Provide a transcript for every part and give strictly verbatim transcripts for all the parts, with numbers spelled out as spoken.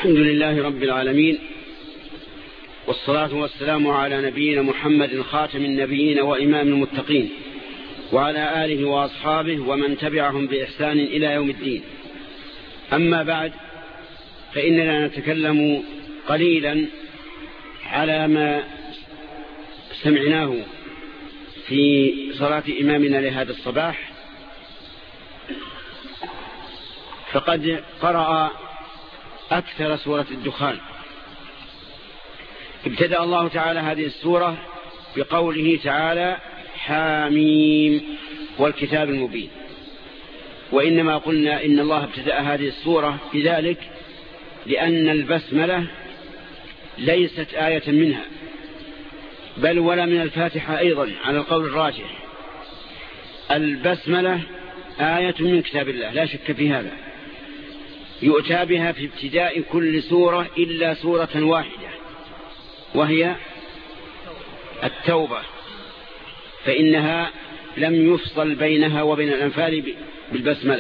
الحمد لله رب العالمين، والصلاة والسلام على نبينا محمد خاتم النبيين وإمام المتقين، وعلى آله وأصحابه ومن تبعهم بإحسان إلى يوم الدين. أما بعد، فإننا نتكلم قليلا على ما سمعناه في صلاة إمامنا لهذا الصباح. فقد قرأ أكثر سورة الدخان. ابتدأ الله تعالى هذه السورة بقوله تعالى: حاميم والكتاب المبين. وإنما قلنا إن الله ابتدأ هذه السورة بذلك لأن البسملة ليست آية منها، بل ولا من الفاتحة أيضا على القول الراجح. البسملة آية من كتاب الله لا شك في هذا، يؤتى بها في ابتداء كل سورة إلا سورة واحدة وهي التوبة، فإنها لم يفصل بينها وبين الأنفال بالبسملة.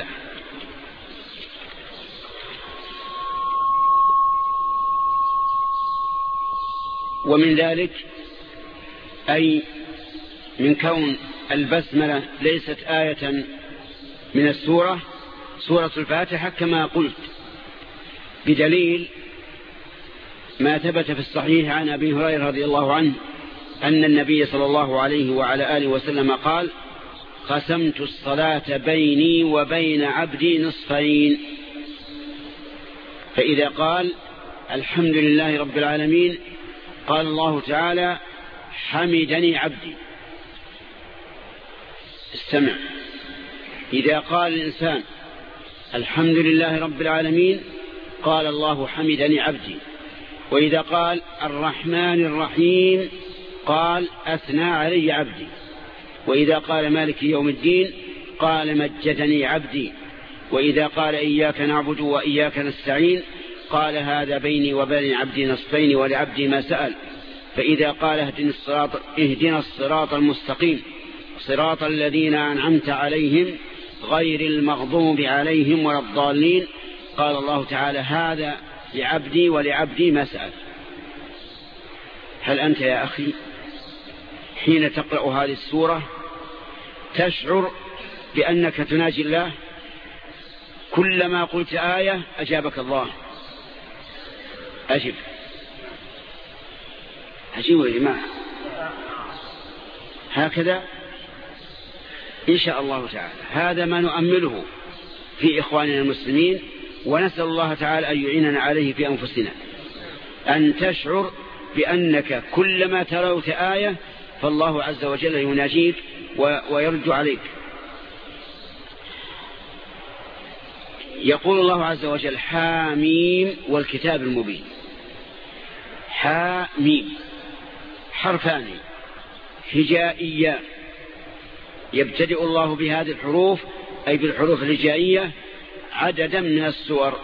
ومن ذلك أي من كون البسملة ليست آية من السورة سورة الفاتحة كما قلت، بدليل ما ثبت في الصحيح عن أبي هريرة رضي الله عنه أن النبي صلى الله عليه وعلى آله وسلم قال: قسمت الصلاة بيني وبين عبدي نصفين. فإذا قال الحمد لله رب العالمين قال الله تعالى: حمدني عبدي. استمع، إذا قال الإنسان الحمد لله رب العالمين قال الله: حمدني عبدي. وإذا قال الرحمن الرحيم قال: أثنى علي عبدي. وإذا قال مالك يوم الدين قال: مجدني عبدي. وإذا قال إياك نعبد وإياك نستعين قال: هذا بيني وبين عبدي نصفين ولعبدي ما سأل. فإذا قال اهدنا الصراط, اهدنا الصراط المستقيم صراط الذين أنعمت عليهم غير المغضوب عليهم ولا الضالين قال الله تعالى: هذا لعبدي ولعبدي ما سأل. هل أنت يا أخي حين تقرأ هذه السورة تشعر بأنك تناجي الله؟ كلما قلت آية أجابك الله. أجب أجيبوا يا جماعة، هكذا إن شاء الله تعالى. هذا ما نؤمله في إخواننا المسلمين، ونسأل الله تعالى أن يعيننا عليه في أنفسنا، أن تشعر بأنك كلما تلوت آية فالله عز وجل يناجيك ويرد عليك. يقول الله عز وجل: حاميم والكتاب المبين. حاميم حرفان هجائيان يبتدئ الله بهذه الحروف أي بالحروف الهجائية عددا من السور.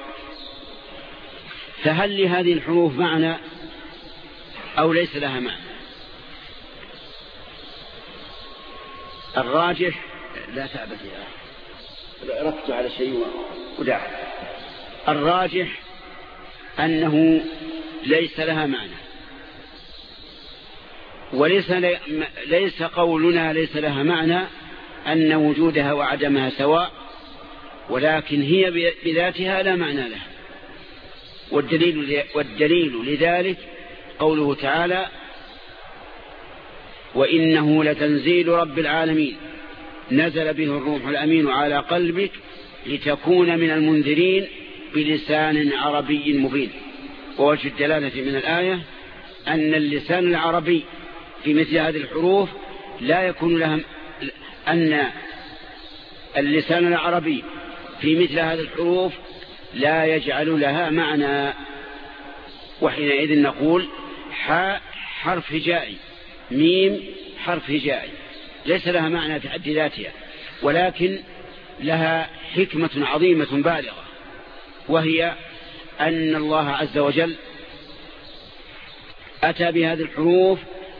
فهل لهذه الحروف معنى أو ليس لها معنى؟ الراجح لا تعبد يا ركت على شيء ودع الراجح أنه ليس لها معنى، وليس ليس قولنا ليس لها معنى أن وجودها وعدمها سواء، ولكن هي بذاتها لا معنى لها. والدليل, والدليل لذلك قوله تعالى: وإنه لتنزيل رب العالمين نزل به الروح الأمين على قلبك لتكون من المنذرين بلسان عربي مبين. ووجه الدلالة من الآية أن اللسان العربي في مثل هذه الحروف لا يكون لها، أن اللسان العربي في مثل هذه الحروف لا يجعل لها معنى. وحينئذ نقول حاء حرف هجائي، ميم حرف هجائي، ليس لها معنى في حد ذاتها، ولكن لها حكمة عظيمة بالغة، وهي أن الله عز وجل أتى بهذه الحروف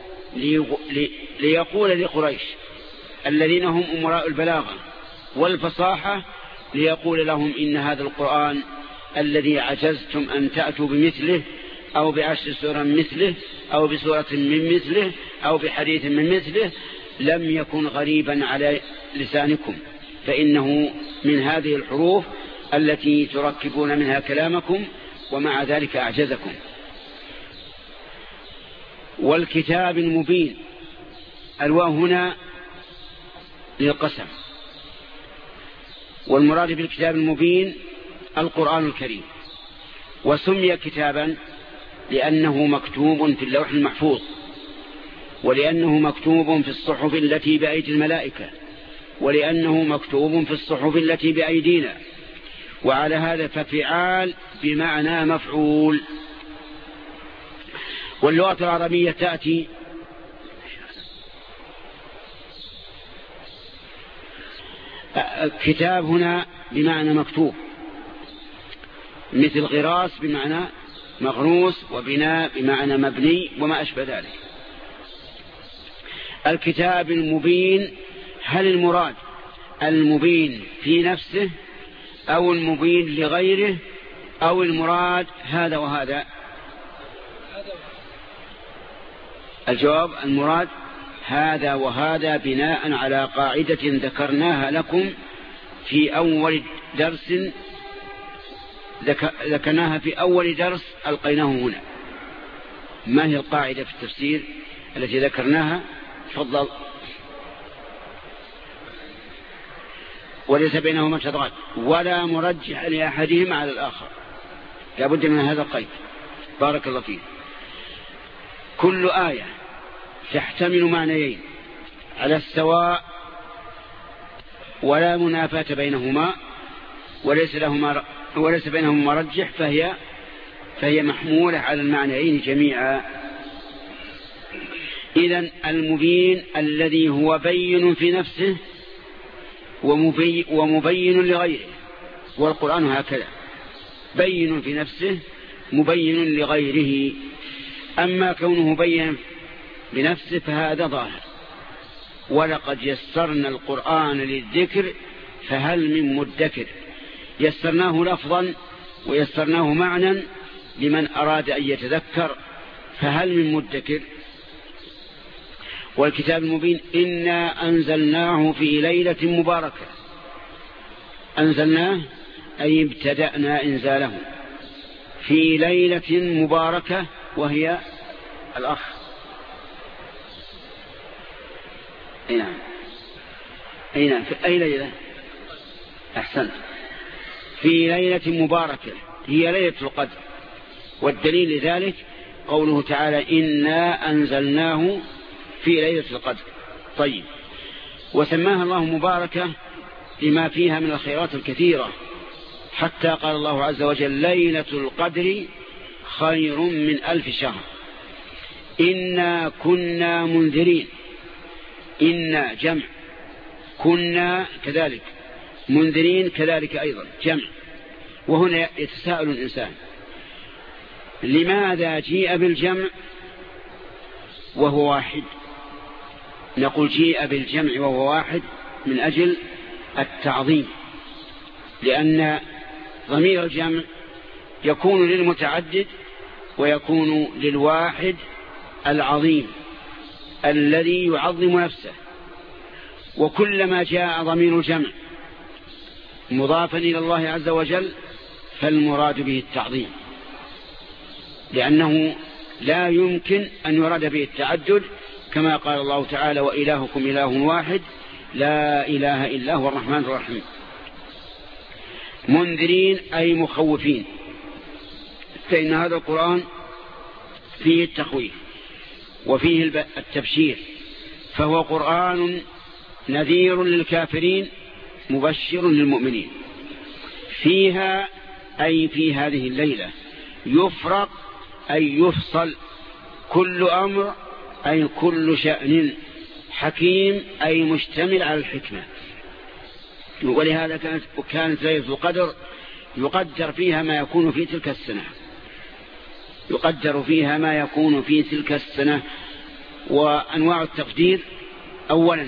ليقول لقريش الذين هم أمراء البلاغة والفصاحة، ليقول لهم إن هذا القرآن الذي عجزتم أن تأتوا بمثله أو بعشر سور مثله أو بسورة من مثله أو بحديث من مثله لم يكن غريبا على لسانكم، فإنه من هذه الحروف التي تركبون منها كلامكم ومع ذلك أعجزكم. والكتاب المبين، الواو هنا للقسم، والمراد بالكتاب المبين القرآن الكريم. وسمي كتابا لأنه مكتوب في اللوح المحفوظ، ولأنه مكتوب في الصحف التي بأيدي الملائكة، ولأنه مكتوب في الصحف التي بأيدينا. وعلى هذا ففعال بمعنى مفعول. واللغة العربية تأتي كتاب هنا بمعنى مكتوب، مثل غراس بمعنى مغروس، وبناء بمعنى مبني، وما أشبه ذلك. الكتاب المبين، هل المراد المبين في نفسه أو المبين لغيره أو المراد هذا وهذا؟ الجواب المراد هذا وهذا، بناء على قاعدة ذكرناها لكم في أول درس ذكرناها في أول درس ألقيناه هنا. ما هي القاعدة في التفسير التي ذكرناها؟ تفضل. وليس بينهما شطرات ولا مرجح لأحدهما على الآخر، لابد من هذا القيد. بارك الله فيك. كل آية تحتمل معنيين على السواء ولا منافاة بينهما وليس لهما وليس بينهما مرجح، فهي فهي محمولة على المعنيين جميعا. إذن المبين الذي هو بين في نفسه ومبين, ومبين لغيره، والقرآن هكذا بين في نفسه مبين لغيره. أما كونه بين بنفسه فهذا ظاهر. ولقد يسرنا القرآن للذكر فهل من مدكر. يسرناه لفظا ويسرناه معنى لمن أراد أن يتذكر، فهل من مدكر. والكتاب المبين إنا أنزلناه في ليلة مباركة. أنزلناه أي ابتدأنا إنزاله في ليلة مباركة، وهي الأخ أي نعم أي نعم في أي ليلة؟ أحسنت، في ليلة مباركة هي ليلة القدر. والدليل لذلك قوله تعالى إنا أنزلناه في ليلة القدر. طيب، وسماها الله مباركة لما فيها من الخيرات الكثيرة، حتى قال الله عز وجل ليلة القدر خير من ألف شهر. إنا كنا منذرين، إنا جمع، كنا كذلك، منذرين كذلك أيضا جمع. وهنا يتساءل الإنسان لماذا جيء بالجمع وهو واحد؟ نقول جيء بالجمع وهو واحد من أجل التعظيم، لأن ضمير الجمع يكون للمتعدد ويكون للواحد العظيم الذي يعظم نفسه. وكلما جاء ضمير الجمع مضافا إلى الله عز وجل فالمراد به التعظيم، لأنه لا يمكن أن يراد به التعدد، كما قال الله تعالى وإلهكم إله واحد لا إله إلا هو الرحمن الرحيم. منذرين أي مخوفين، فإن هذا القرآن فيه التخويف وفيه التبشير، فهو قرآن نذير للكافرين مبشر للمؤمنين. فيها أي في هذه الليلة يفرق أي يفصل كل أمر أي كل شأن، حكيم أي مشتمل على الحكمة. ولهذا كانت, كانت ليلة القدر يقدر فيها ما يكون في تلك السنة، يقدر فيها ما يكون في تلك السنة. وأنواع التقدير: أولا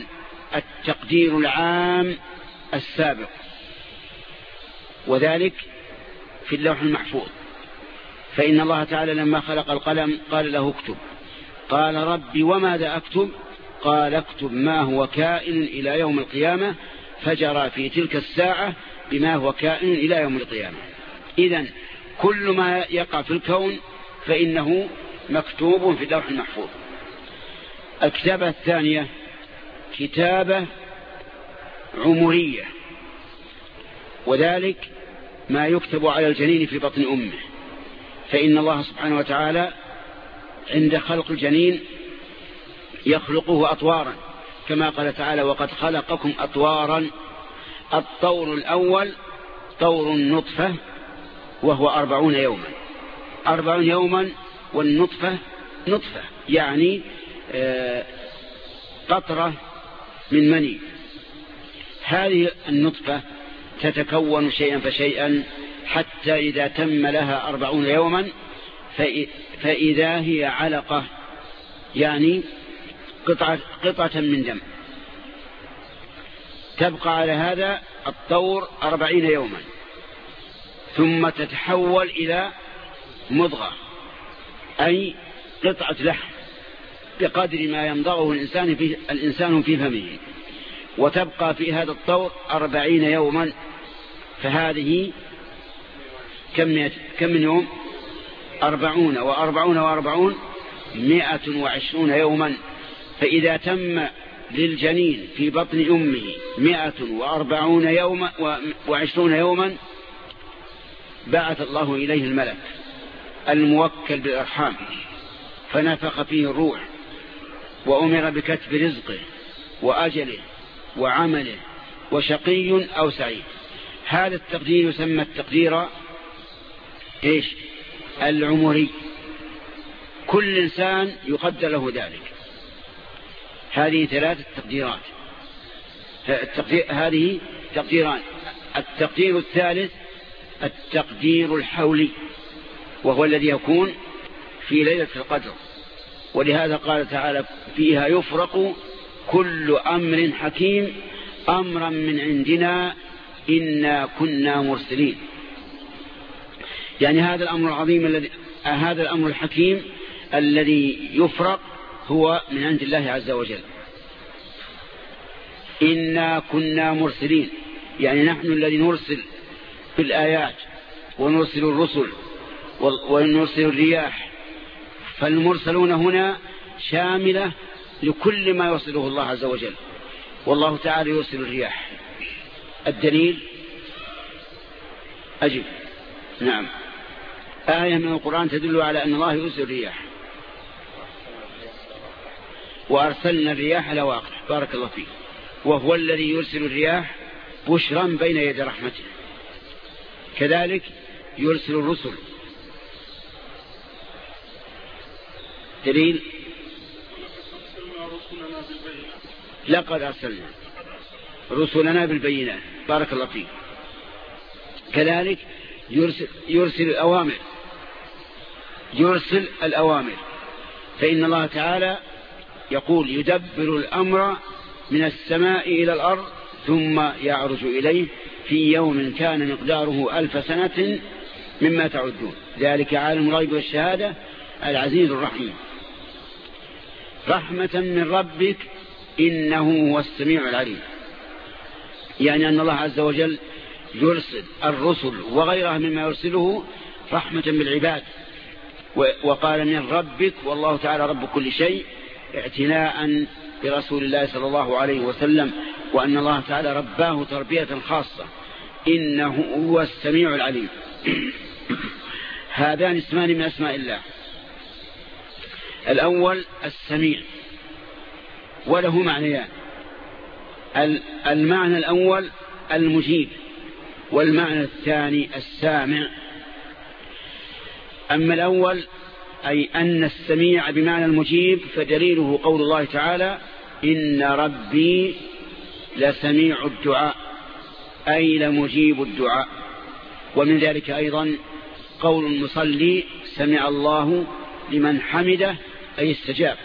التقدير العام السابق، وذلك في اللوح المحفوظ. فإن الله تعالى لما خلق القلم قال له اكتب، قال ربي وماذا أكتب؟ قال اكتب ما هو كائن إلى يوم القيامة، فجرى في تلك الساعة بما هو كائن إلى يوم القيامة. إذن كل ما يقع في الكون فإنه مكتوب في اللوح المحفوظ. الكتابة الثانية كتابة عمرية، وذلك ما يكتب على الجنين في بطن أمه. فإن الله سبحانه وتعالى عند خلق الجنين يخلقه أطوارا، كما قال تعالى وقد خلقكم أطوارا. الطور الأول طور النطفة وهو أربعون يوما، أربعون يوما، والنطفة نطفة يعني قطرة من مني. هذه النطفة تتكون شيئا فشيئا حتى إذا تم لها أربعون يوما فإذا هي علقة، يعني قطعة, قطعة من دم. تبقى على هذا الطور أربعين يوما، ثم تتحول إلى مضغة، أي قطعة لحم بقدر ما يمضغه الإنسان في, الإنسان في فمه، وتبقى في هذا الطور أربعين يوما. فهذه كم, كم من يوم؟ أربعون وأربعون وأربعون مئة وعشرون يوما. فإذا تم للجنين في بطن أمه مئة وأربعون يوما وعشرون يوما بعث الله إليه الملك الموكل بالأرحام فنفخ فيه الروح، وأمر بكتب رزقه وأجله وعمله وشقي أو سعيد. هذا التقدير يسمى التقدير إيش؟ العمري. كل إنسان يقدر له ذلك. هذه ثلاثة تقديرات، التقدير هذه تقديران. التقدير الثالث التقدير الحولي، وهو الذي يكون في ليلة القدر. ولهذا قال تعالى فيها يفرق كل أمر حكيم أمرا من عندنا إنا كنا مرسلين. يعني هذا الأمر العظيم الذي هذا الأمر الحكيم الذي يفرق هو من عند الله عز وجل. إنا كنا مرسلين، يعني نحن الذي نرسل بالآيات ونرسل الرسل ونرسل الرياح. فالمرسلون هنا شاملة لكل ما يرسله الله عز وجل. والله تعالى يرسل الرياح. الدليل أجب نعم آية من القرآن تدل على أن الله يرسل الرياح. وأرسلنا الرياح لواقح، بارك الله فيه. وهو الذي يرسل الرياح بشرا بين يدي رحمته. كذلك يرسل الرسل. دليل لقد أرسلنا رسلنا بالبينات، بارك الله فيه. كذلك يرسل, يرسل الأوامر يرسل الأوامر فإن الله تعالى يقول يدبر الأمر من السماء إلى الأرض ثم يعرج إليه في يوم كان مقداره ألف سنة مما تعدون ذلك عالم الغيب والشهادة العزيز الرحيم. رحمة من ربك إنه هو السميع العليم. يعني أن الله عز وجل يرسل الرسل وغيرها مما يرسله رحمة بالعباد. وقال من ربك، والله تعالى رب كل شيء، اعتناء برسول الله صلى الله عليه وسلم، وأن الله تعالى رباه تربية خاصة. إنه هو السميع العليم. هذان اسمان من أسماء الله. الأول السميع، وله معنيان. المعنى الأول المجيب، والمعنى الثاني السامع. أما الأول أي أن السميع بمعنى المجيب فدليله قول الله تعالى إن ربي لسميع الدعاء، أي لمجيب الدعاء. ومن ذلك أيضا قول المصلي سمع الله لمن حمده، أي استجاب.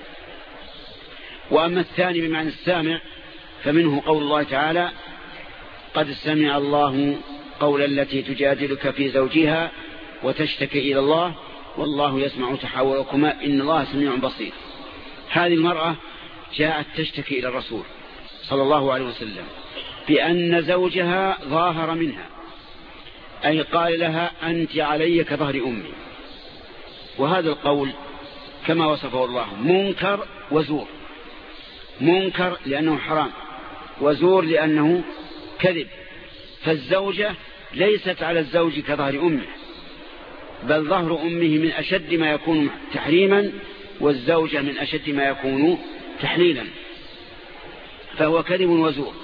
وأما الثاني بمعنى السامع فمنه قول الله تعالى قد سمع الله قول التي تجادلك في زوجها وتشتكي إلى الله والله يسمع تحاوركما إن الله سميع بصير. هذه المرأة جاءت تشتكي إلى الرسول صلى الله عليه وسلم بأن زوجها ظاهر منها، أي قال لها أنت علي كظهر أمي. وهذا القول كما وصفه الله منكر وزور، منكر لأنه حرام، وزور لأنه كذب. فالزوجة ليست على الزوج كظهر أمه، بل ظهر أمه من أشد ما يكون تحريما، والزوجة من أشد ما يكون تحليلا، فهو كذب وزور.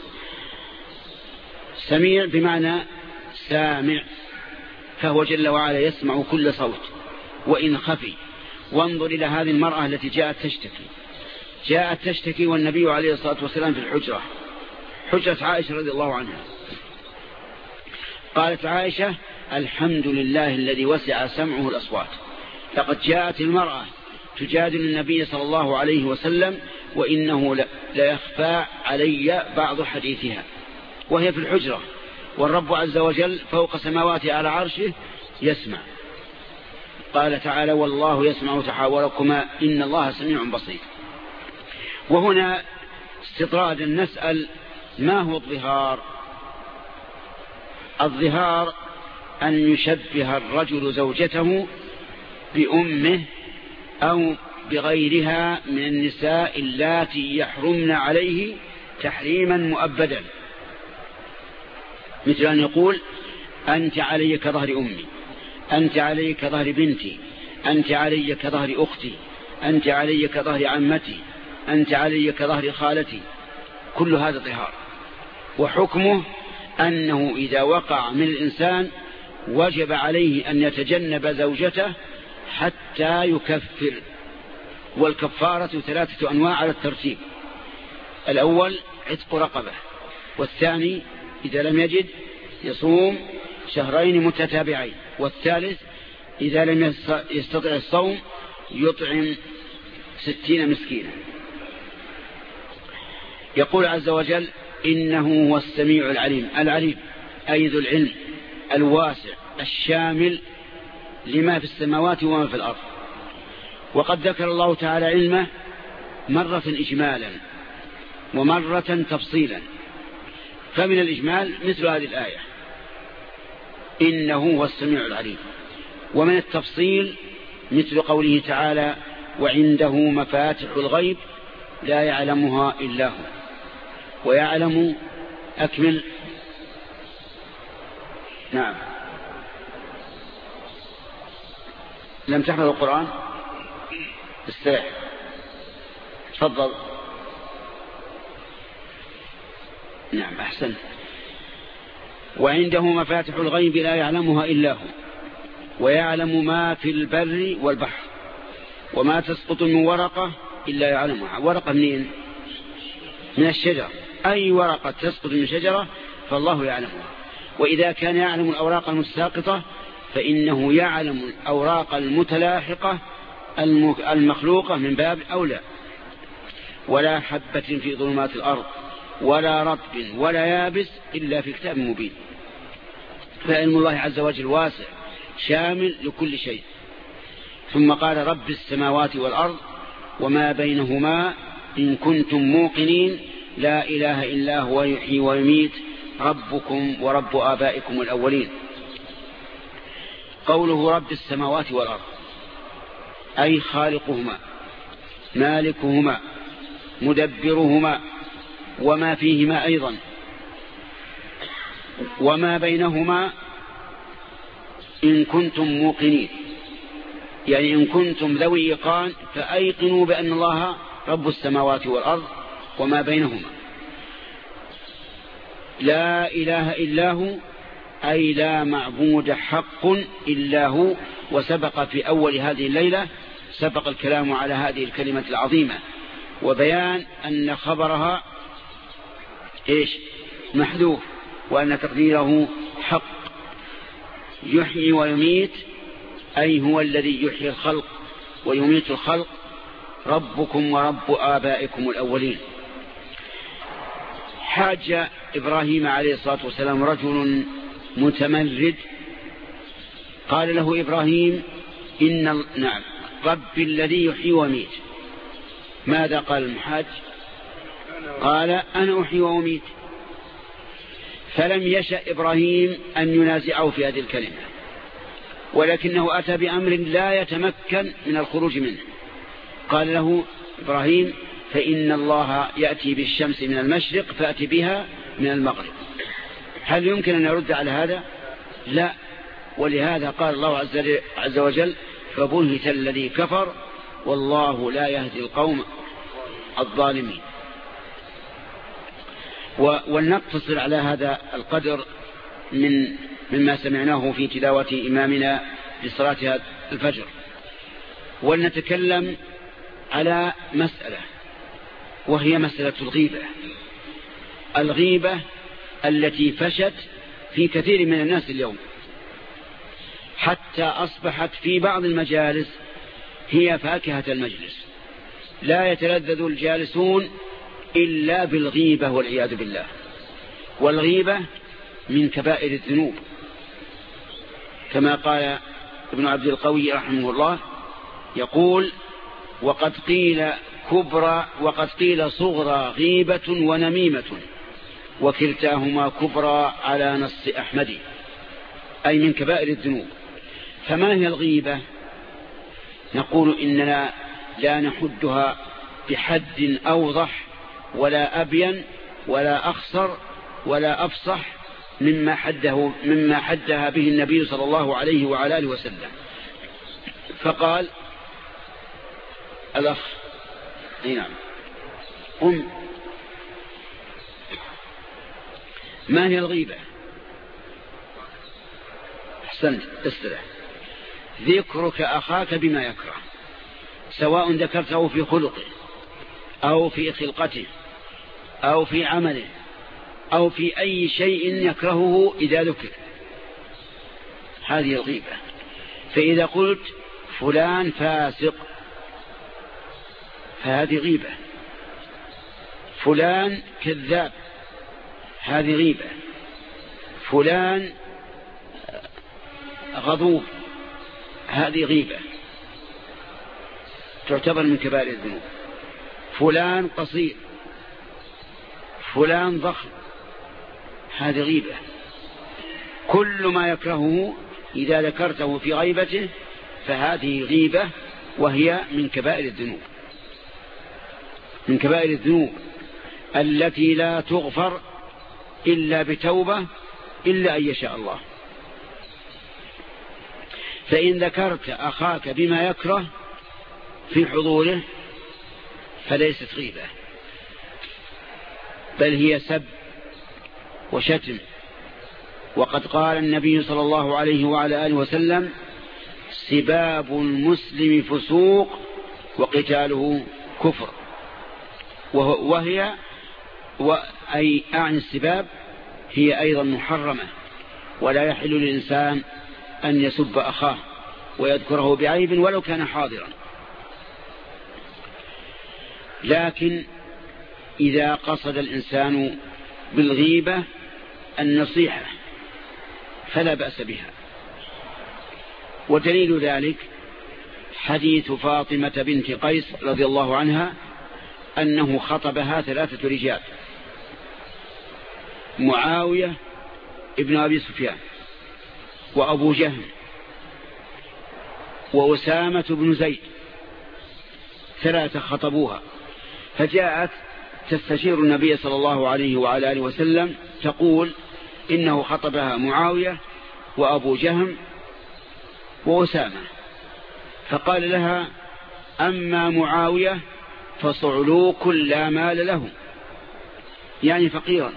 سميع بمعنى سامع، فهو جل وعلا يسمع كل صوت وإن خفي. وانظر إلى هذه المرأة التي جاءت تشتكي، جاءت تشتكي والنبي عليه الصلاة والسلام في الحجرة، حجرة عائشة رضي الله عنها. قالت عائشة الحمد لله الذي وسع سمعه الأصوات. لقد جاءت المرأة تجادل النبي صلى الله عليه وسلم وإنه لا يخفى علي بعض حديثها، وهي في الحجرة والرب عز وجل فوق سماواته على عرشه يسمع. قال تعالى والله يسمع تحاوركما إن الله سميع بصير. وهنا استطرادا نسأل ما هو الظهار؟ الظهار أن يشبه الرجل زوجته بأمه أو بغيرها من النساء اللاتي يحرمن عليه تحريما مؤبدا، مثل أن يقول أنت علي كظهر أمي، أنت علي كظهر بنتي، أنت علي كظهر أختي، أنت علي كظهر عمتي، أنت علي كظهر خالتي. كل هذا ظهار، وحكمه أنه إذا وقع من الإنسان وجب عليه أن يتجنب زوجته حتى يكفر. والكفارة ثلاثة أنواع على الترتيب: الأول عتق رقبة، والثاني إذا لم يجد يصوم شهرين متتابعين، والثالث إذا لم يستطع الصوم يطعم ستين مسكينا. يقول عز وجل إنه هو السميع العليم. العليم أي ذو العلم الواسع الشامل لما في السماوات وما في الأرض. وقد ذكر الله تعالى علمه مرة إجمالا ومرة تفصيلا. فمن الإجمال مثل هذه الآية إنه هو السميع العليم، ومن التفصيل مثل قوله تعالى وعنده مفاتح الغيب لا يعلمها إلا هو. ويعلم أكمل. نعم. لم تحفظ القرآن؟ استرح. تفضل. نعم أحسن. وعنده مفاتح الغيب لا يعلمها إلا هو ويعلم ما في البر والبحر وما تسقط من ورقة إلا يعلمها. ورقة منين؟ من الشجر. أي ورقة تسقط من شجرة فالله يعلمها. وإذا كان يعلم الأوراق المتساقطة فإنه يعلم الأوراق المتلاحقة المخلوقة من باب أولى. ولا حبة في ظلمات الأرض ولا رطب ولا يابس إلا في كتاب مبين. فعلم الله عز وجل واسع شامل لكل شيء. ثم قال رب السماوات والأرض وما بينهما إن كنتم موقنين لا إله إلا هو يحيي ويميت ربكم ورب آبائكم الأولين. قوله رب السماوات والأرض أي خالقهما مالكهما مدبرهما وما فيهما أيضا. وما بينهما إن كنتم موقنين، يعني إن كنتم ذوي إيقان فأيقنوا بأن الله رب السماوات والأرض وما بينهما. لا إله إلا هو أي لا معبود حق إلا هو. وسبق في أول هذه الليلة سبق الكلام على هذه الكلمة العظيمة وبيان أن خبرها إيش؟ محذوف، وأن تقديره حق. يحيي ويميت أي هو الذي يحيي الخلق ويميت الخلق. ربكم ورب آبائكم الأولين. حاج إبراهيم عليه الصلاة والسلام رجل متمرد. قال له إبراهيم إن نعم ربي الذي يحيي ويميت. ماذا قال المحاج؟ قال أنا أحيي وأميت. فلم يشأ إبراهيم أن ينازعه في هذه الكلمة، ولكنه أتى بأمر لا يتمكن من الخروج منه. قال له إبراهيم فإن الله يأتي بالشمس من المشرق فأتي بها من المغرب. هل يمكن أن يرد على هذا؟ لا. ولهذا قال الله عز وجل فبهت الذي كفر والله لا يهدي القوم الظالمين. ولنقتصر على هذا القدر من مما سمعناه في تلاوة إمامنا لصلاة الفجر، ولنتكلم على مسألة وهي مسألة الغيبة. الغيبة التي فشت في كثير من الناس اليوم، حتى أصبحت في بعض المجالس هي فاكهة المجلس، لا يتلذذ الجالسون إلا بالغيبة والعياذ بالله. والغيبة من كبائر الذنوب، كما قال ابن عبد القوي رحمه الله يقول وقد قيل كبرى وقد قيل صغرى غيبة ونميمة وكلتاهما كبرى على نص أحمد، أي من كبائر الذنوب. فما هي الغيبة؟ نقول إننا لا نحدها بحد أوضح ولا أبين ولا أخصر ولا أفصح مما حده مما حدها به النبي صلى الله عليه وعلى آله وسلم. فقال الأخ نعم قم. ما هي الغيبة؟ أحسنت استرح. ذكرك أخاك بما يكره، سواء ذكرته في خلقه أو في خلقته أو في عمله أو في أي شيء يكرهه إذا ذكر، هذه الغيبة. فإذا قلت فلان فاسق فهذه غيبة. فلان كذاب هذه غيبة. فلان غضوب هذه غيبة، تعتبر من كبائر الذنوب. فلان قصير فلان ضخم هذه غيبة. كل ما يكرهه إذا ذكرته في غيبته فهذه غيبة، وهي من كبائر الذنوب من كبائر الذنوب التي لا تغفر إلا بتوبة إلا أن يشاء الله. فإن ذكرت أخاك بما يكره في حضوره فليست غيبة، بل هي سب وشتم. وقد قال النبي صلى الله عليه وعلى آله وسلم سباب المسلم فسوق وقتاله كفر. وهي أي أعني السباب هي أيضا محرمة، ولا يحل للإنسان أن يسب أخاه ويذكره بعيب ولو كان حاضرا. لكن إذا قصد الإنسان بالغيبة النصيحة فلا بأس بها. ودليل ذلك حديث فاطمة بنت قيس رضي الله عنها أنه خطبها ثلاثة رجال: معاوية ابن أبي سفيان وأبو جهم وأسامة بن زيد، ثلاثة خطبوها. فجاءت تستشير النبي صلى الله عليه وعلى آله وسلم تقول إنه خطبها معاوية وأبو جهم وأسامة. فقال لها: أما معاوية فصعلوك لا مال له، يعني فقيرا،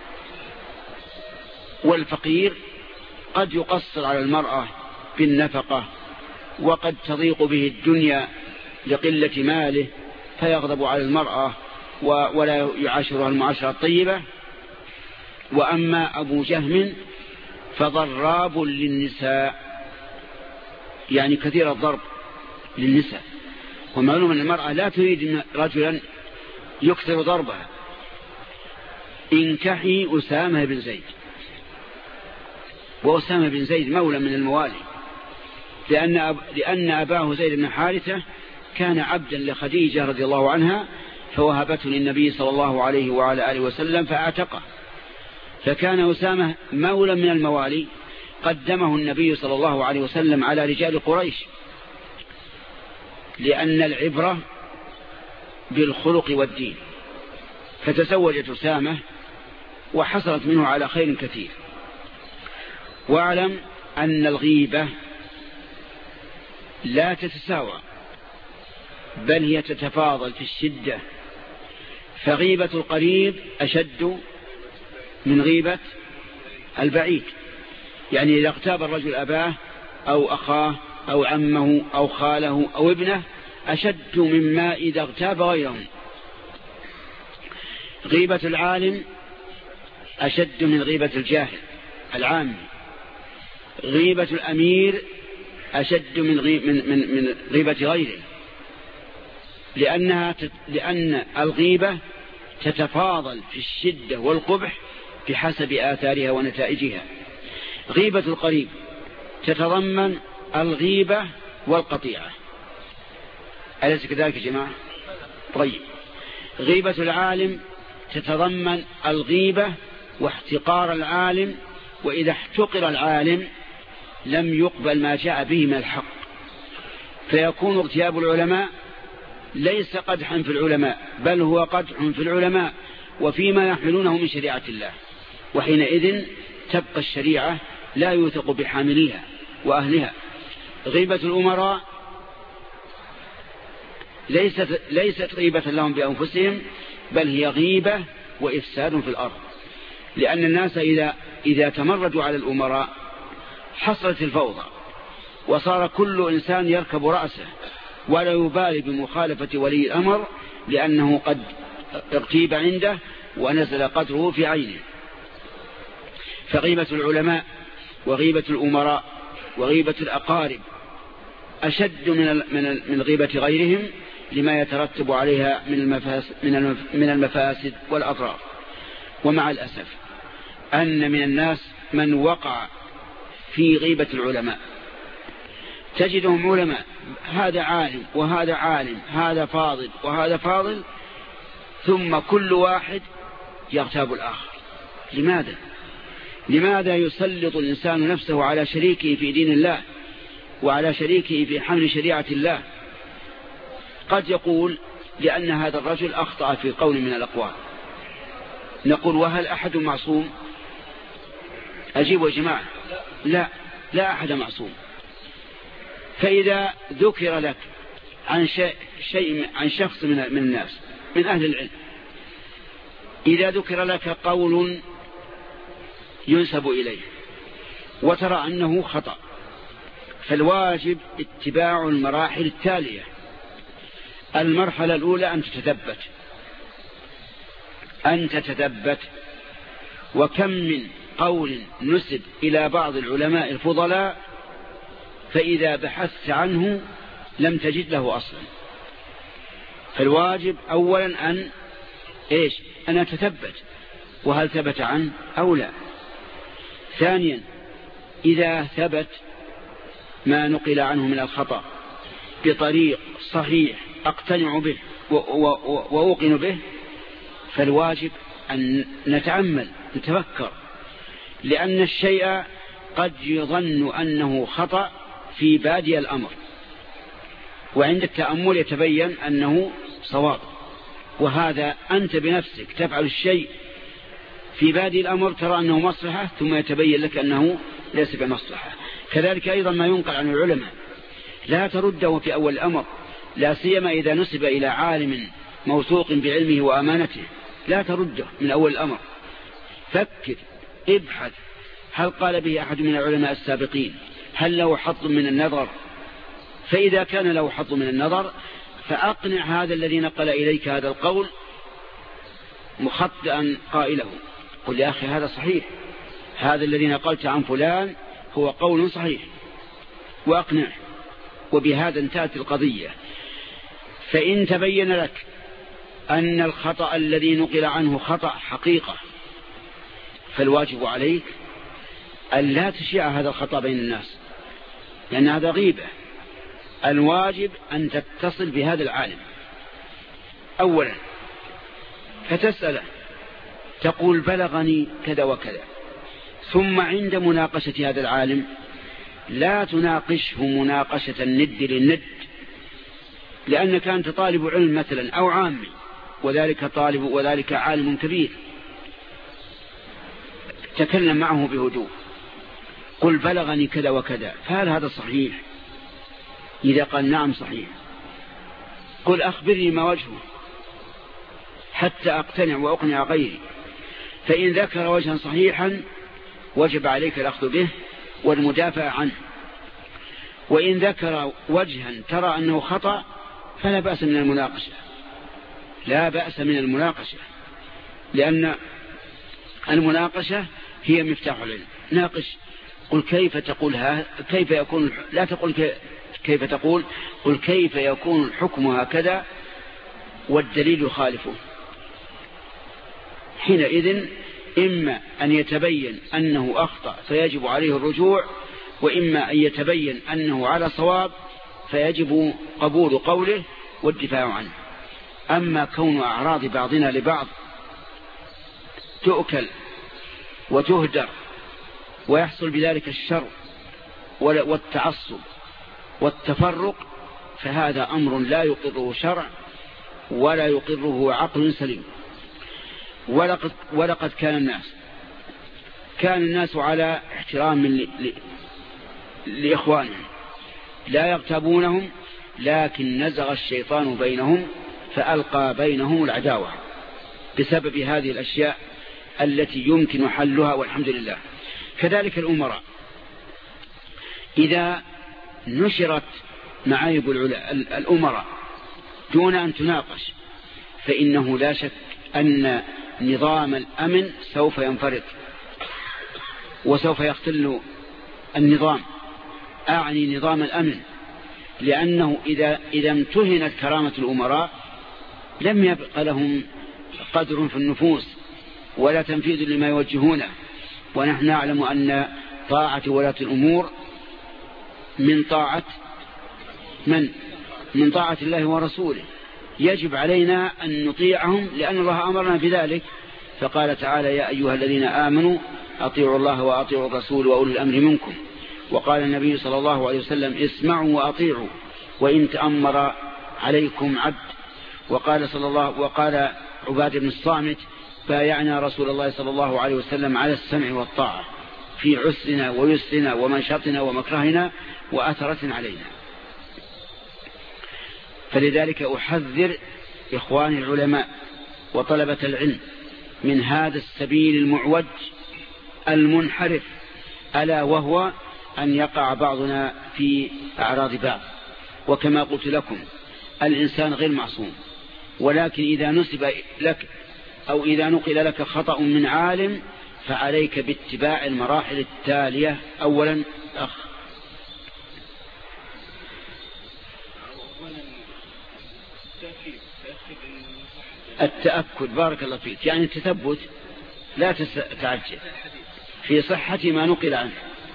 والفقير قد يقصر على المرأة بالنفقة، وقد تضيق به الدنيا لقلة ماله فيغضب على المرأة ولا يعاشرها المعاشرة الطيبة. وأما أبو جهم فضراب للنساء، يعني كثير الضرب للنساء. ومعلوم أن المرأة لا تريد رجلا يكثر ضربها. انكحي أسامة بن زيد. وأسامة بن زيد مولى من الموالي، لأن, أب... لأن أباه زيد بن حارثة كان عبدا لخديجة رضي الله عنها، فوهبته للنبي صلى الله عليه وعلى آله وسلم فأعتقه، فكان أسامة مولى من الموالي قدمه النبي صلى الله عليه وسلم على رجال قريش، لأن العبرة بالخلق والدين، فتزوجت أسامة وحصلت منه على خير كثير. واعلم أن الغيبة لا تتساوى، بل هي تتفاضل في الشدة، فغيبة القريب أشد من غيبة البعيد. يعني إذا اغتاب الرجل أباه أو أخاه أو عمه أو خاله أو ابنه أشد مما إذا اغتاب غيره. غيبة العالم أشد من غيبة الجاهل العام. غيبة الأمير أشد من من من, من غيبة غيره، لأنها لأن الغيبة تتفاضل في الشدة والقبح بحسب آثارها ونتائجها. غيبة القريب تتضمن الغيبة والقطيعة، أليس كذلك يا جماعة؟ طيب، غيبة العالم تتضمن الغيبة واحتقار العالم، وإذا احتقر العالم لم يقبل ما جاء به من الحق، فيكون اغتياب العلماء ليس قدحا في العلماء، بل هو قدح في العلماء وفيما يحملونه من شريعة الله، وحينئذ تبقى الشريعة لا يوثق بحامليها وأهلها. غيبة الأمراء ليست, ليست غيبة لهم بأنفسهم، بل هي غيبة وإفساد في الأرض، لأن الناس إذا, إذا تمردوا على الأمراء حصلت الفوضى، وصار كل إنسان يركب رأسه ولا يبالي بمخالفة ولي الأمر، لأنه قد اغتيب عنده ونزل قدره في عينه. فغيبة العلماء وغيبة الأمراء وغيبة الأقارب أشد من من غيبة غيرهم، لما يترتب عليها من المفاسد, من المفاسد والأضرار. ومع الأسف أن من الناس من وقع في غيبة العلماء، تجدهم علماء، هذا عالم وهذا عالم، هذا فاضل وهذا فاضل، ثم كل واحد يغتاب الآخر. لماذا؟ لماذا يسلط الإنسان نفسه على شريكه في دين الله وعلى شريكه في حمل شريعة الله؟ قد يقول لأن هذا الرجل أخطأ في قول من الأقوال. نقول وهل أحد معصوم؟ أجيبوا يا جماعة، لا لا أحد معصوم. فإذا ذكر لك عن شيء, شيء عن شخص من من الناس من أهل العلم، إذا ذكر لك قول ينسب إليه وترى أنه خطأ، فالواجب اتباع المراحل التالية. المرحلة الأولى أن تتثبت أن تتثبت وكم من قول نسب إلى بعض العلماء الفضلاء، فإذا بحثت عنه لم تجد له أصلا. فالواجب أولا أن إيش أن أتثبت وهل ثبت عنه أو لا. ثانيا إذا ثبت ما نقل عنه من الخطأ بطريق صحيح أقتنع به وأوقن به، فالواجب أن نتأمل نتفكر، لأن الشيء قد يظن أنه خطأ في بادئ الأمر، وعند التأمل يتبين أنه صواب. وهذا أنت بنفسك تفعل الشيء في بادئ الأمر ترى أنه مصلحة، ثم يتبين لك أنه ليس بمصلحة. كذلك أيضا ما ينقل عن العلماء لا ترده في أول الأمر، لا سيما إذا نسب إلى عالم موثوق بعلمه وأمانته، لا ترده من أول الأمر. فكر ابحث هل قال به أحد من العلماء السابقين، هل له حظ من النظر؟ فإذا كان له حظ من النظر فأقنع هذا الذي نقل إليك هذا القول مخطئا قائله، قل يا أخي هذا صحيح، هذا الذي نقلت عن فلان هو قول صحيح، وأقنع. وبهذا انتهت القضية. فإن تبين لك أن الخطأ الذي نقل عنه خطأ حقيقة، فالواجب عليك أن لا تشيع هذا الخطأ بين الناس، لأن هذا غيبة. الواجب أن تتصل بهذا العالم أولا فتسأله، تقول بلغني كذا وكذا، ثم عند مناقشة هذا العالم لا تناقشه مناقشة الند للند، لأنك أنت طالب علم مثلا أو عامي، وذلك طالب وذلك عالم كبير، تكلم معه بهدوء، قل بلغني كذا وكذا، فهل هذا صحيح؟ إذا قال نعم صحيح، قل أخبرني ما وجهه حتى أقتنع وأقنع غيري. فإن ذكر وجها صحيحا وجب عليك الأخذ به والمدافع عنه، وإن ذكر وجها ترى أنه خطأ فلا بأس من المناقشة، لا بأس من المناقشة، لأن المناقشة هي مفتاح العلم. ناقش، قل كيف تقول ها كيف يكون، لا تقول كيف تقول، قل كيف يكون الحكم هكذا والدليل يخالفه. حينئذ إما أن يتبين أنه أخطأ فيجب عليه الرجوع، وإما أن يتبين أنه على صواب فيجب قبول قوله والدفاع عنه. أما كون أعراض بعضنا لبعض تؤكل وتهدر ويحصل بذلك الشر والتعصب والتفرق، فهذا أمر لا يقره شرع ولا يقره عقل سليم. ولقد, ولقد كان الناس كان الناس على احترام لإخوانهم لا يغتابونهم، لكن نزغ الشيطان بينهم فألقى بينهم العداوة بسبب هذه الأشياء التي يمكن حلها، والحمد لله. كذلك الأمراء إذا نشرت معايب الأمراء دون أن تناقش فإنه لا شك أن نظام الأمن سوف ينفرط وسوف يختل النظام، أعني نظام الأمن، لأنه إذا, إذا امتهنت كرامة الأمراء لم يبق لهم قدر في النفوس ولا تنفيذ لما يوجهونه. ونحن نعلم أن طاعة ولاة الأمور من طاعة من من طاعة الله ورسوله، يجب علينا أن نطيعهم لأن الله أمرنا بذلك، فقال تعالى يا أيها الذين آمنوا أطيعوا الله وأطيعوا الرسول وأولي الأمر منكم. وقال النبي صلى الله عليه وسلم اسمعوا وأطيعوا وإن تأمر عليكم عبد. وقال صلى الله وقال عباد بن الصامت بايعنا رسول الله صلى الله عليه وسلم على السمع والطاعة في عسرنا ويسرنا ومنشطنا ومكرهنا وأثرة علينا. فلذلك أحذر إخواني العلماء وطلبة العلم من هذا السبيل المعوج المنحرف، ألا وهو أن يقع بعضنا في أعراض بعض. وكما قلت لكم الإنسان غير معصوم، ولكن إذا نسب لك أو إذا نقل لك خطأ من عالم فعليك باتباع المراحل التالية. أولا أخ التأكد، بارك الله فيك، يعني التثبت، لا تتعجل في صحة ما نقل عنه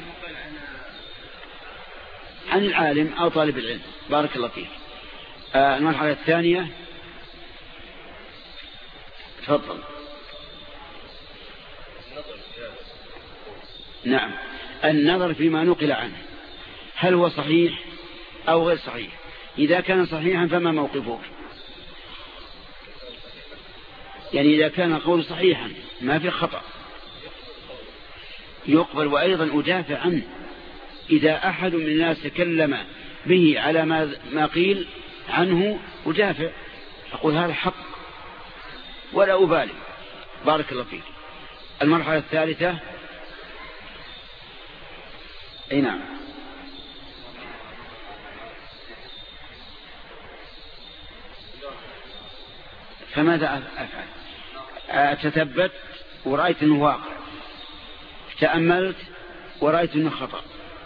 عن العالم أو طالب العلم، بارك الله فيك. آه المرحلة الثانية تفضل. نعم، النظر فيما نقل عنه هل هو صحيح أو غير صحيح. إذا كان صحيحا فما موقفه؟ يعني إذا كان قول صحيحا ما في خطأ يقبل، وأيضا أدافع عنه. إذا أحد من الناس تكلم به على ما قيل عنه أدافع، أقول هذا حق ولا أبالي، بارك الله فيك. المرحلة الثالثة أي نعم فماذا أفعل؟ أتثبت ورأيت أنه واقع، تأملت ورأيت أنه خطأ،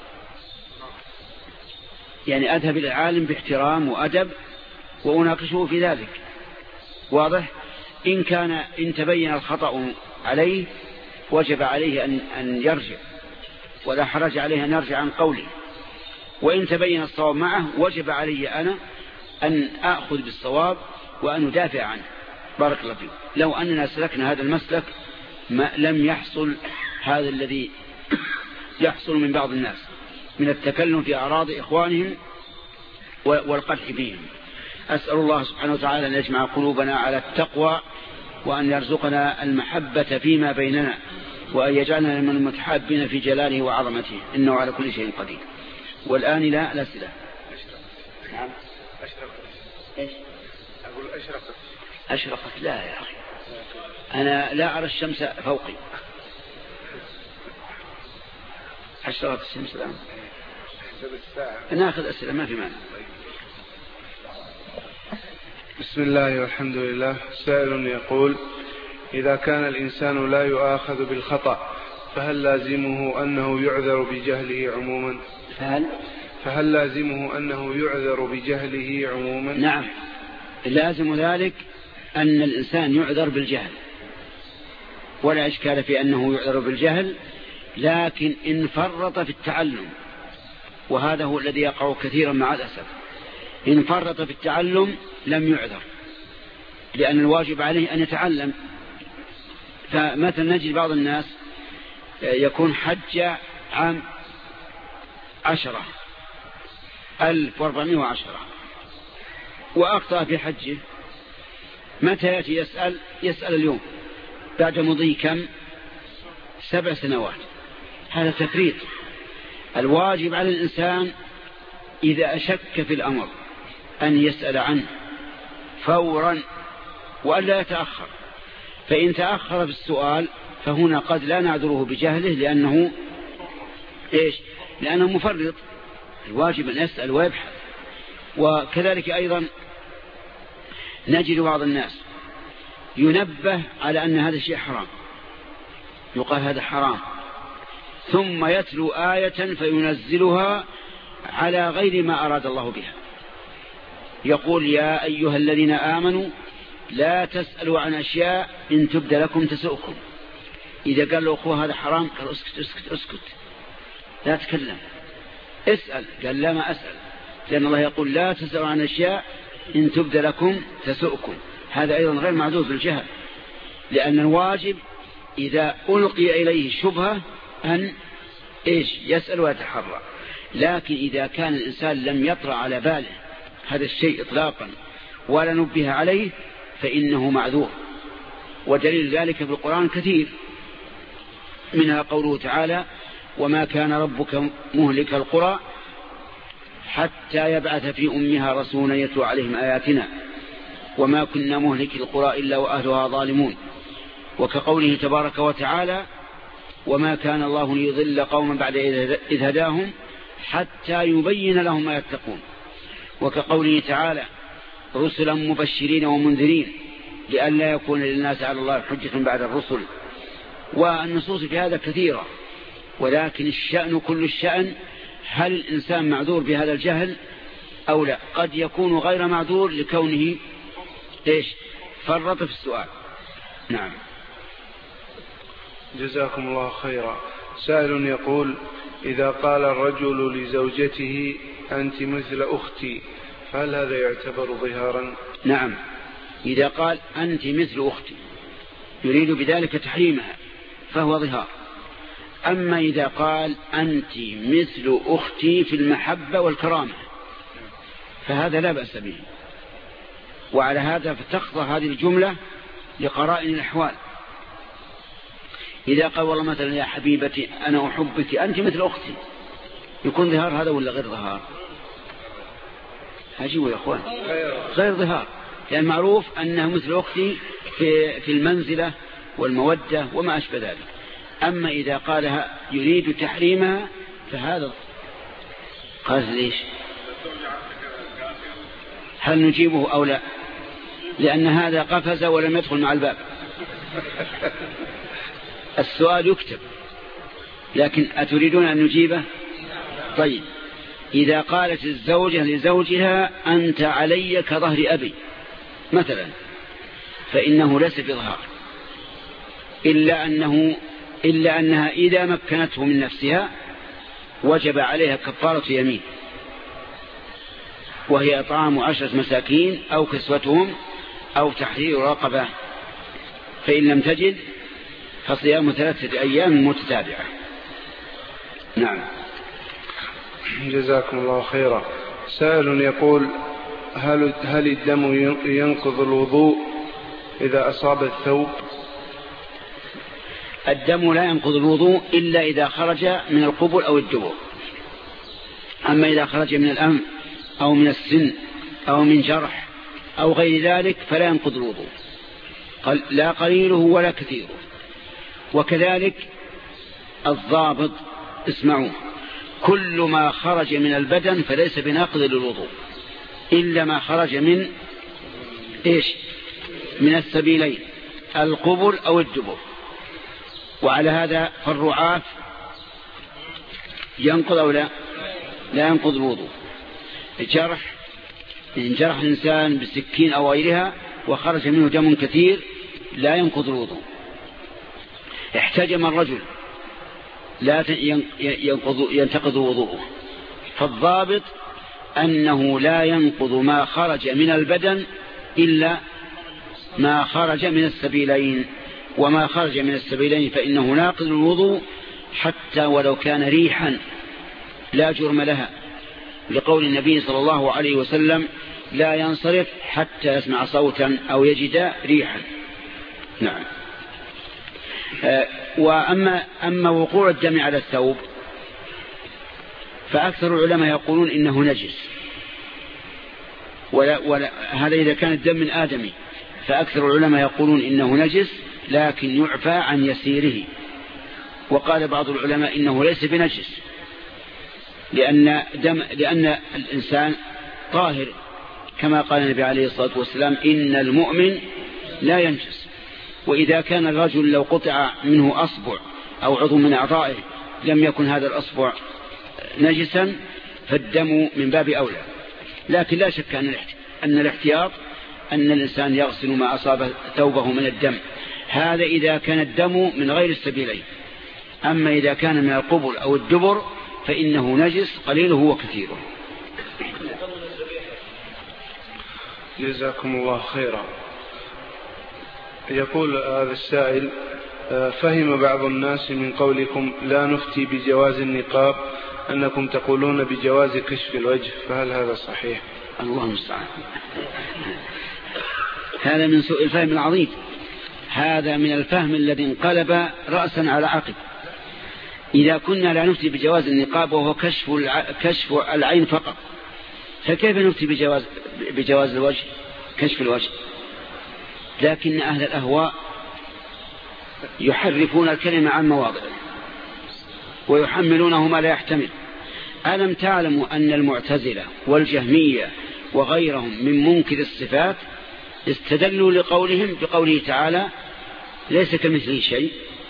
يعني أذهب إلى العالم باحترام وأدب وأناقشه في ذلك، واضح. إن كان إن تبين الخطأ عليه وجب عليه أن, أن يرجع ولا حرج عليه أن يرجع عن قوله، وإن تبين الصواب معه وجب علي أنا أن أخذ بالصواب وأن أدافع عنه. بارك الله فيك. لو أننا سلكنا هذا المسلك ما لم يحصل هذا الذي يحصل من بعض الناس من التكلم في أعراض إخوانهم والقدح بهم. أسأل الله سبحانه وتعالى أن يجمع قلوبنا على التقوى، وأن يرزقنا المحبة فيما بيننا، وأن يجعلنا من المتحابين في جلاله وعظمته، إنه على كل شيء قدير. والآن لا الأسئلة. نعم. إيش؟ أقول أشرقت. أشرقت لا يا أخي، أنا لا أرى الشمس فوقي. أشرقت الشمس الآن. نأخذ أسئلة ما في مانع. بسم الله والحمد لله. سائل يقول: إذا كان الإنسان لا يؤاخذ بالخطأ فهل لازمه أنه يعذر بجهله عموما؟ فهل فهل لازمه أنه يعذر بجهله عموما؟ نعم، لازم ذلك أن الإنسان يعذر بالجهل، ولا إشكال في أنه يعذر بالجهل، لكن إن فرط في التعلم، وهذا هو الذي يقع كثيرا مع الأسف، إن فرط في التعلم لم يعذر، لأن الواجب عليه أن يتعلم. فمثلا نجد بعض الناس يكون حج عام عشرة ألف واربعمائة وعشرة وأخطأ في حجه، متى يأتي يسأل يسأل اليوم بعد مضي كم سبع سنوات. هذا تفريط. الواجب على الإنسان إذا أشك في الأمر أن يسأل عنه فورا وألا يتأخر، فإن تأخر في السؤال فهنا قد لا نعذره بجهله، لأنه إيش؟ لأنه مفرط. الواجب أن يسأل ويبحث. وكذلك أيضا نجد بعض الناس ينبه على أن هذا الشيء حرام، يقال هذا حرام، ثم يتلو آية فينزلها على غير ما أراد الله بها. يقول: يا أيها الذين آمنوا لا تسألوا عن أشياء إن تبد لكم تسؤكم. إذا قال له أخوه هذا حرام، قال: اسكت اسكت اسكت لا تكلم، اسأل. قال: لا ما أسأل، لأن الله يقول: لا تسألوا عن أشياء إن تبد لكم تسؤكم. هذا أيضا غير معذور بالجهل، لأن الواجب إذا ألقي إليه شبهة أن إيش؟ يسأل ويتحرى. لكن إذا كان الإنسان لم يطرأ على باله هذا الشيء إطلاقا ولا نبه عليه فإنه معذور. ودليل ذلك في القرآن كثير، منها قوله تعالى: وما كان ربك مهلك القرى حتى يبعث في أمها رسولا يتلو عليهم آياتنا وما كنا مهلك القرى إلا وأهلها ظالمون. وكقوله تبارك وتعالى: وما كان الله ليضل قوما بعد إذ هداهم حتى يبين لهم ما يتقون. وكقوله تعالى: رسلا مبشرين ومنذرين لئلا يكون للناس على الله حجة بعد الرسل. والنصوص في هذا كثيرة، ولكن الشأن كل الشأن هل الإنسان معذور بهذا الجهل أو لا؟ قد يكون غير معذور لكونه إيش؟ فرط في السؤال. نعم. جزاكم الله خيرا. سائل يقول: إذا قال الرجل لزوجته أنت مثل أختي فهل هذا يعتبر ظهارا؟ نعم، إذا قال أنت مثل أختي يريد بذلك تحريمها فهو ظهار. أما إذا قال أنت مثل أختي في المحبة والكرامة فهذا لا بأس به. وعلى هذا فتخضع هذه الجملة لقرائن الأحوال. إذا قال والله مثلا يا حبيبتي أنا أحبك أنت مثل أختي، يكون ظهار هذا ولا غير ظهار؟ هاجيوا يا أخوان، غير ظهار، لأن معروف أنه مثل أختي في, في المنزلة والمودة وما أشبه ذلك. أما إذا قالها يريد تحريمها فهذا قال ليش؟ هل نجيبه أو لا؟ لأن هذا قفز ولم يدخل مع الباب. السؤال يكتب، لكن أتريدون أن نجيبه؟ طيب، إذا قالت الزوجة لزوجها أنت علي كظهر أبي مثلا فإنه ليس بظهار، إلا أنه إلا أنها إذا مكنته من نفسها وجب عليها كفارة يمين، وهي إطعام عشرة مساكين أو كسوتهم أو تحرير رقبة، فإن لم تجد فصيام ثلاثة أيام متتابعة. نعم. جزاكم الله خيرا. سائل يقول: هل, هل الدم ينقض الوضوء إذا أصاب الثوب؟ الدم لا ينقض الوضوء إلا إذا خرج من القبل أو الدبر. أما إذا خرج من الأنف أو من السن أو من جرح أو غير ذلك فلا ينقض الوضوء، لا قليله ولا كثيره. وكذلك الضابط، اسمعوا، كل ما خرج من البدن فليس بناقض للوضوء إلا ما خرج من إيش؟ من السبيلين، القبل أو الدبر. وعلى هذا فالرعاف ينقض أو لا؟ لا ينقض الوضوء. الجرح، إن جرح الإنسان بالسكين أو غيرها وخرج منه دم كثير لا ينقض الوضوء. احتجم الرجل لا ينقض ينتقض وضوءه. فالضابط أنه لا ينقض ما خرج من البدن إلا ما خرج من السبيلين، وما خرج من السبيلين فإنه ناقض الوضوء حتى ولو كان ريحا لا جرم لها، لقول النبي صلى الله عليه وسلم: لا ينصرف حتى يسمع صوتا أو يجد ريحا. نعم. وأما أما وقوع الدم على الثوب فأكثر العلماء يقولون إنه نجس، ولا ولا هذا إذا كان الدم من آدمي، فأكثر العلماء يقولون إنه نجس لكن يعفى عن يسيره. وقال بعض العلماء إنه ليس بنجس، لأن دم لأن الإنسان طاهر، كما قال النبي عليه الصلاة والسلام: إن المؤمن لا ينجس. وإذا كان الرجل لو قطع منه أصبع أو عضو من أعضائه لم يكن هذا الأصبع نجسا، فالدم من باب أولى. لكن لا شك أن الاحتياط أن الإنسان يغسل ما أصاب ثوبه من الدم، هذا إذا كان الدم من غير السبيلين. أما إذا كان من القبل أو الدبر فإنه نجس قليله وكثيره. جزاكم الله خيرا. يقول هذا السائل: فهم بعض الناس من قولكم لا نفتي بجواز النقاب أنكم تقولون بجواز كشف الوجه، فهل هذا صحيح؟ الله المستعان. هذا من سوء الفهم العظيم، هذا من الفهم الذي انقلب رأسا على عقب. إذا كنا لا نفتي بجواز النقاب وهو كشف كشف العين فقط، فكيف نفتي بجواز بجواز الوجه، كشف الوجه؟ لكن أهل الأهواء يحرفون الكلمة عن مواضعه ويحملونه ما لا يحتمل. ألم تعلموا أن المعتزلة والجهمية وغيرهم من منكر الصفات استدلوا لقولهم بقوله تعالى: ليس كمثله شيء.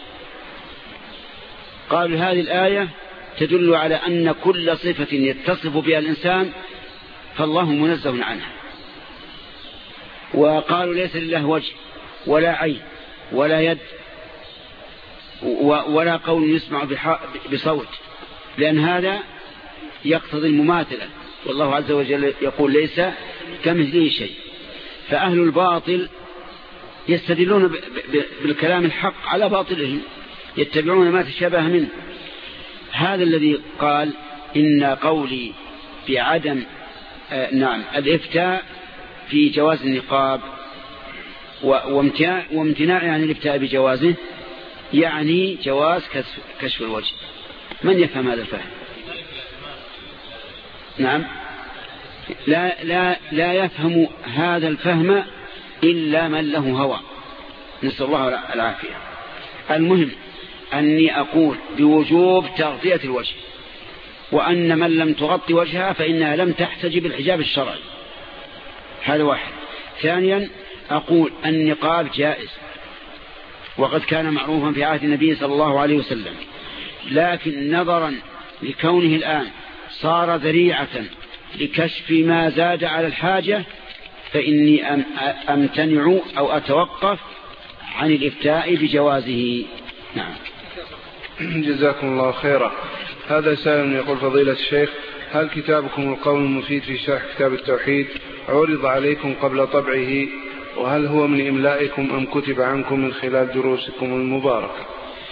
قالوا هذه الآية تدل على أن كل صفة يتصف بها الإنسان فالله منزه عنها. وقالوا ليس لله وجه ولا عين ولا يد ولا قول يسمع بصوت، لأن هذا يقتضي المماثلة، والله عز وجل يقول ليس كمثله شيء. فأهل الباطل يستدلون بالكلام الحق على باطلهم، يتبعون ما تشابه منه. هذا الذي قال إن قولي بعدم آه نعم الإفتاء في جواز النقاب وامتناع عن الإفتاء بجوازه يعني جواز كشف الوجه. من يفهم هذا الفهم؟ نعم، لا, لا, لا يفهم هذا الفهم إلا من له هوى، نسأل الله العافية. المهم أني أقول بوجوب تغطية الوجه، وأن من لم تغطي وجهها فإنها لم تحتجب الحجاب الشرعي. هذا واحد. ثانيا أقول النقاب جائز، وقد كان معروفا في عهد النبي صلى الله عليه وسلم، لكن نظرا لكونه الآن صار ذريعة لكشف ما زاد على الحاجة فإني أمتنع أو أتوقف عن الإفتاء بجوازه. نعم. جزاكم الله خيرا. هذا سائل يقول فضيلة الشيخ هل كتابكم القول المفيد في شرح كتاب التوحيد عرض عليكم قبل طبعه وهل هو من إملائكم أم كتب عنكم من خلال دروسكم المباركة؟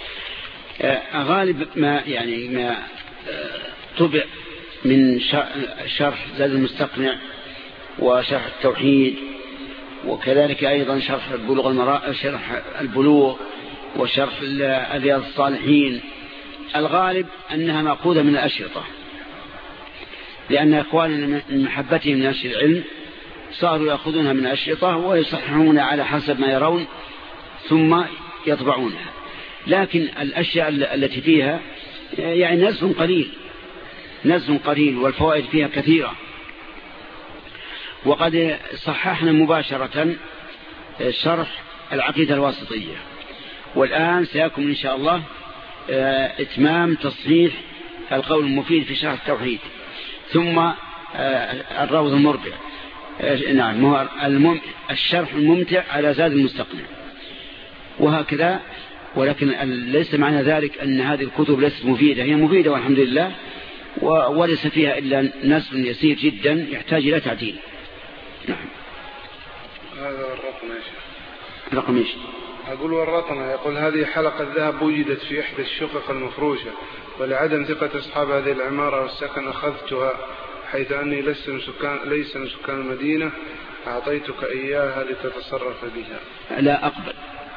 غالب ما يعني ما طبع من شرح زاد المستقنع وشرح التوحيد وكذلك أيضا شرح البلوغ المراء شرح البلوغ وشرح رياض الصالحين الغالب أنها مأخوذة من الأشرطة لأن إخواننا من محبتهم لنشر العلم صاروا يأخذونها من الأشرطة ويصححون على حسب ما يرون ثم يطبعونها لكن الأشياء التي فيها يعني نزل قليل نزل قليل والفوائد فيها كثيرة وقد صححنا مباشرة شرح العقيدة الواسطية والآن سيكون إن شاء الله إتمام تصحيح القول المفيد في شرح التوحيد ثم الروض المربع نعم الشرح الممتع على زاد المستقنع وهكذا ولكن ليس معنى ذلك أن هذه الكتب ليست مفيدة هي مفيدة والحمد لله وليس فيها إلا نسل يسير جدا يحتاج إلى تعديل نعم. هذا الرقم يا شيخ رقم ايش؟ أقول والرقم يقول هذه حلقة ذهب وجدت في إحدى الشقق المفروشة ولعدم ثقة أصحاب هذه العمارة والسكن أخذتها حيث أني ليس من سكان, ليس من سكان المدينة أعطيتك إياها لتتصرف بها. لا أقبل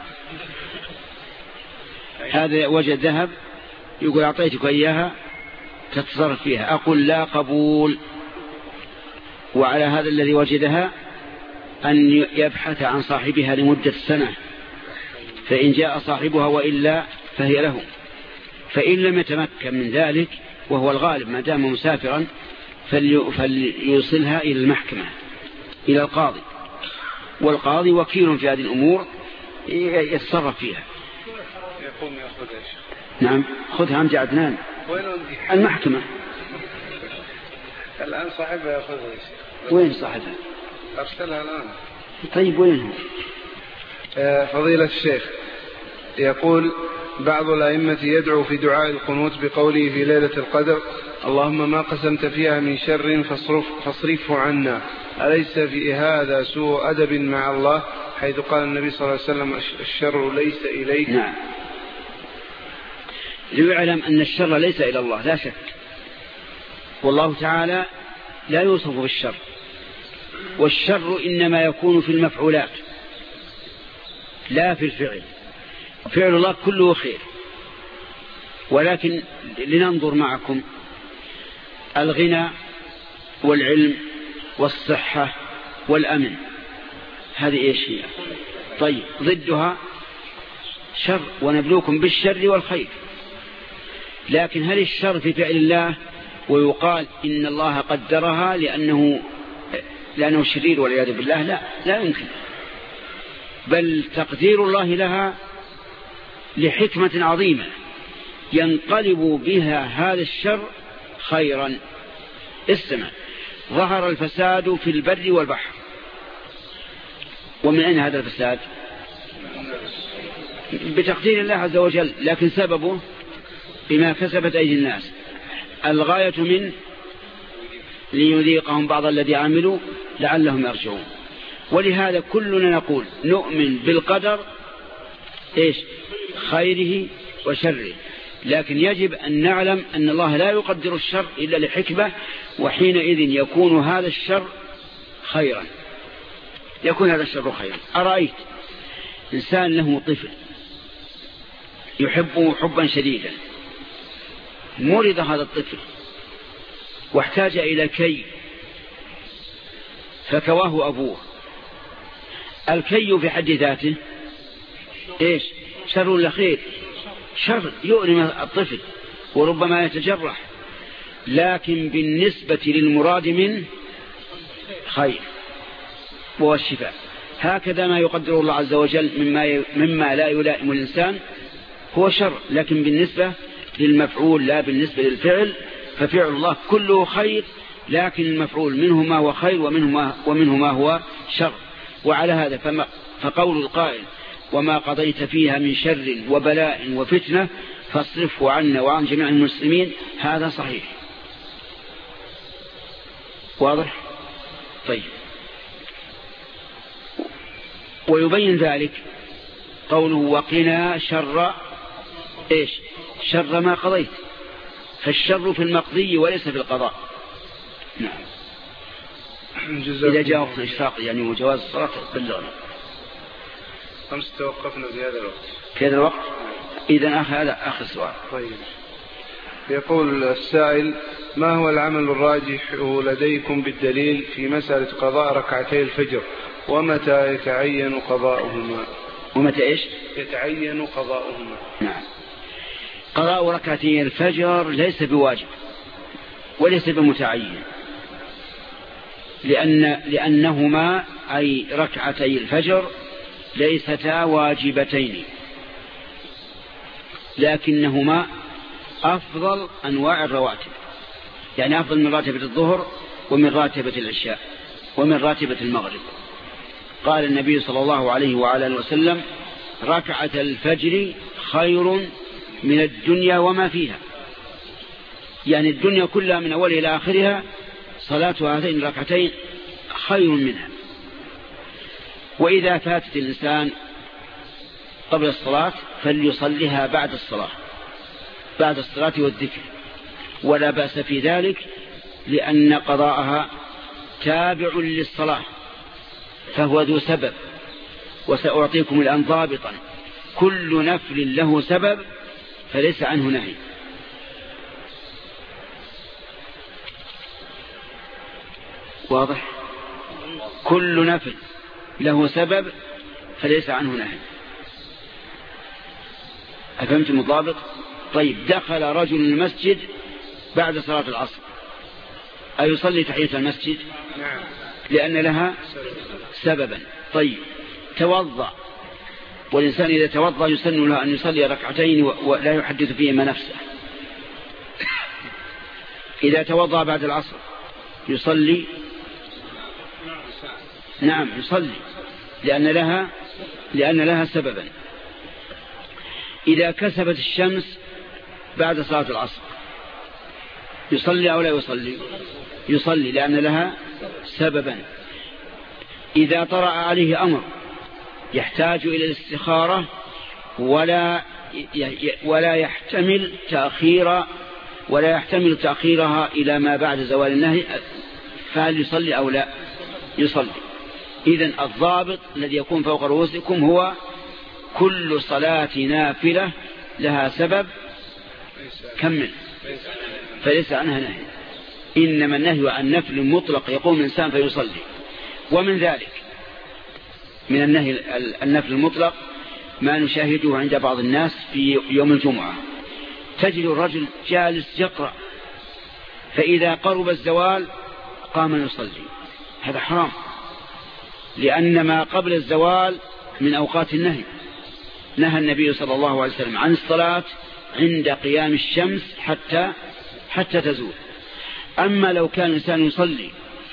هذا وجد ذهب يقول أعطيتك إياها تتصرف فيها أقول لا قبول وعلى هذا الذي وجدها أن يبحث عن صاحبها لمدة سنة فإن جاء صاحبها وإلا فهي له فإن لم يتمكن من ذلك وهو الغالب ما دام مسافرا فليوصلها إلى المحكمة إلى القاضي والقاضي وكيل في هذه الأمور يتصرف فيها. يقوم يأخذها يا شيخ. نعم خذها عند عدنان المحكمة الآن صاحبها يأخذها يا شيخ. وين صاحبها؟ أرسلها الآن. طيب وين هو؟ فضيلة الشيخ يقول بعض الأئمة يدعو في دعاء القنوت بقوله في ليلة القدر اللهم ما قسمت فيها من شر فاصرف فاصرفه عنا أليس في هذا سوء أدب مع الله حيث قال النبي صلى الله عليه وسلم الشر ليس إليك؟ نعم ليعلم أن الشر ليس إلى الله لا شك والله تعالى لا يوصف بالشر والشر إنما يكون في المفعولات لا في الفعل فعل الله كله خير ولكن لننظر معكم الغنى والعلم والصحة والأمن هذه إيش هي؟ طيب ضدها شر ونبلوكم بالشر والخير لكن هل الشر في فعل الله ويقال إن الله قدرها لأنه لأنه شرير والعياذ بالله لا لا يمكن بل تقدير الله لها لحكمة عظيمة ينقلب بها هذا الشر خيرا. استمع ظهر الفساد في البر والبحر ومن أين هذا الفساد؟ بتقدير الله عز وجل لكن سببه بما كسبت أيدي الناس الغاية من ليذيقهم بعض الذي عملوا لعلهم يرجعون ولهذا كلنا نقول نؤمن بالقدر إيش خيره وشره لكن يجب أن نعلم أن الله لا يقدر الشر إلا لحكمة وحينئذ يكون هذا الشر خيرا يكون هذا الشر خيرا. أرأيت إنسان له طفل يحبه حبا شديدا مرض هذا الطفل واحتاج إلى كي فكواه أبوه الكي في حد ذاته إيش شر ولا خير؟ شر يؤلم الطفل وربما يتجرح لكن بالنسبة للمراد منه خير وهو الشفاء. هكذا ما يقدر الله عز وجل مما, مما لا يلائم الإنسان هو شر لكن بالنسبة للمفعول لا بالنسبة للفعل ففعل الله كله خير لكن المفعول منه ما هو خير ومنه ما, ومنه ما هو شر. وعلى هذا فما فقول القائل وما قضيت فيها من شر وبلاء وفتنة فاصرفه عنا وعن جميع المسلمين، هذا صحيح. واضح؟ طيب. ويبين ذلك قوله وقنا شر إيش؟ شر ما قضيت، فالشر في المقضي وليس في القضاء. نعم. إذا جاء وقت الإشراق يعني وجواز الصلاة بلغنا. أمس توقفنا في هذا الوقت. في هذا الوقت؟ إذن هذا آخر سؤال. طيب. يقول السائل: ما هو العمل الراجح لديكم بالدليل في مسألة قضاء ركعتي الفجر، ومتى يتعين قضاؤهما؟ ومتى إيش؟ يتعين قضاؤهما. نعم. قضاء ركعتي الفجر ليس بواجب وليس بمتعين، لأن لأنهما أي ركعتي الفجر ليستا واجبتين، لكنهما أفضل أنواع الرواتب، يعني أفضل من راتبة الظهر ومن راتبة العشاء ومن راتبة المغرب. قال النبي صلى الله عليه وعلى آله وسلم: ركعة الفجر خير من الدنيا وما فيها، يعني الدنيا كلها من أولها إلى آخرها صلاة هاتين الركعتين خير منها. وإذا فاتت الإنسان قبل الصلاة فليصليها بعد الصلاة، بعد الصلاة والذكر، ولا بأس في ذلك، لأن قضاءها تابع للصلاة فهو ذو سبب. وسأعطيكم الآن ضابطا: كل نفل له سبب فليس عنه نهي. واضح؟ كل نفل له سبب فليس عنه نهي. أفهمتم الضابط؟ طيب. دخل رجل المسجد بعد صلاة العصر، أيصلي تحية المسجد؟ نعم، لأن لها سببا. طيب. توضأ، والإنسان إذا توضأ يسن له أن يصلي ركعتين ولا يحدث فيهما نفسه. إذا توضأ بعد العصر يصلي؟ نعم يصلي، لأن لها لأن لها سببا. إذا كسبت الشمس بعد صلاة العصر يصلي أو لا يصلي؟ يصلي، لأن لها سببا. إذا طرأ عليه أمر يحتاج إلى الاستخارة ولا ولا يحتمل تأخير ولا يحتمل تأخيرها إلى ما بعد زوال النهي، فهل يصلي أو لا؟ يصلي. إذن الضابط الذي يكون فوق رؤوسكم هو كل صلاة نافلة لها سبب، كمل، فليس عنها نهي. إنما النهي عن نفل مطلق يقوم الإنسان فيصلي. ومن ذلك من النهي النفل المطلق ما نشاهده عند بعض الناس في يوم الجمعة، تجد الرجل جالس يقرأ، فإذا قرب الزوال قام يصلي. هذا حرام، لأن ما قبل الزوال من أوقات النهي. نهى النبي صلى الله عليه وسلم عن الصلاة عند قيام الشمس حتى حتى تزول. أما لو كان الإنسان يصلي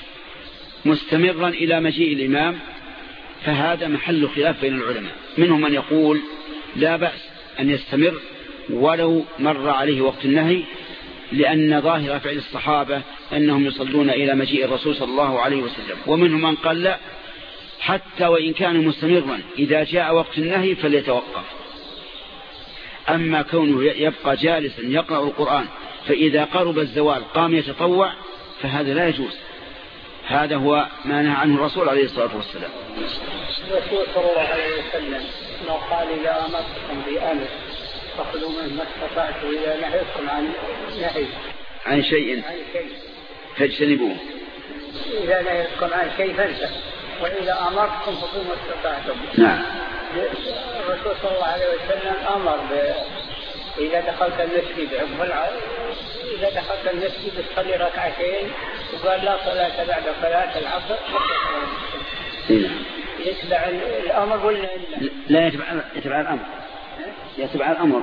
مستمرا إلى مجيء الإمام فهذا محل خلاف بين العلماء. منهم من يقول لا بأس أن يستمر ولو مر عليه وقت النهي، لأن ظاهر فعل الصحابة أنهم يصلون إلى مجيء الرسول صلى الله عليه وسلم. ومنهم من قال لا، حتى وإن كان مستمرا إذا جاء وقت النهي فليتوقف. أما كونه يبقى جالسا يقرأ القرآن فإذا قرب الزوال قام يتطوع فهذا لا يجوز. هذا هو ما نهى عنه الرسول عليه الصلاة والسلام. الرسول صلى الله عليه وسلم ما قال إذا أمرتكم بأمر فخذوا منه ما استطعتم، إذا نهيتكم عن نهي عن شيء فاجتنبوه، إذا نهيتكم عن شيء فانسوا، وإذا أمرتكم فخذوا ما استطعتم. نعم. الرسول صلى الله عليه وسلم أمر ب... إذا دخلت المسجد إذا دخلت المسجد تصلي ركعتين، وقال لا صلاة بعد صلاة العصر. يتبع الأمر ولا لا؟ يتبع يتبع الأمر، يتبع الأمر،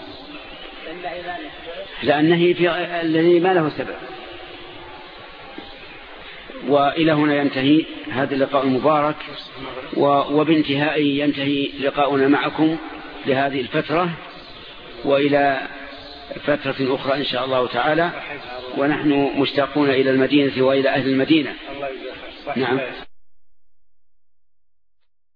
لأنه في الذي ما له سبب. وإلى هنا ينتهي هذا اللقاء المبارك، وبانتهائه ينتهي لقاؤنا معكم لهذه الفترة. وإلى فترة أخرى إن شاء الله تعالى، ونحن مشتاقون إلى المدينة وإلى أهل المدينة. نعم.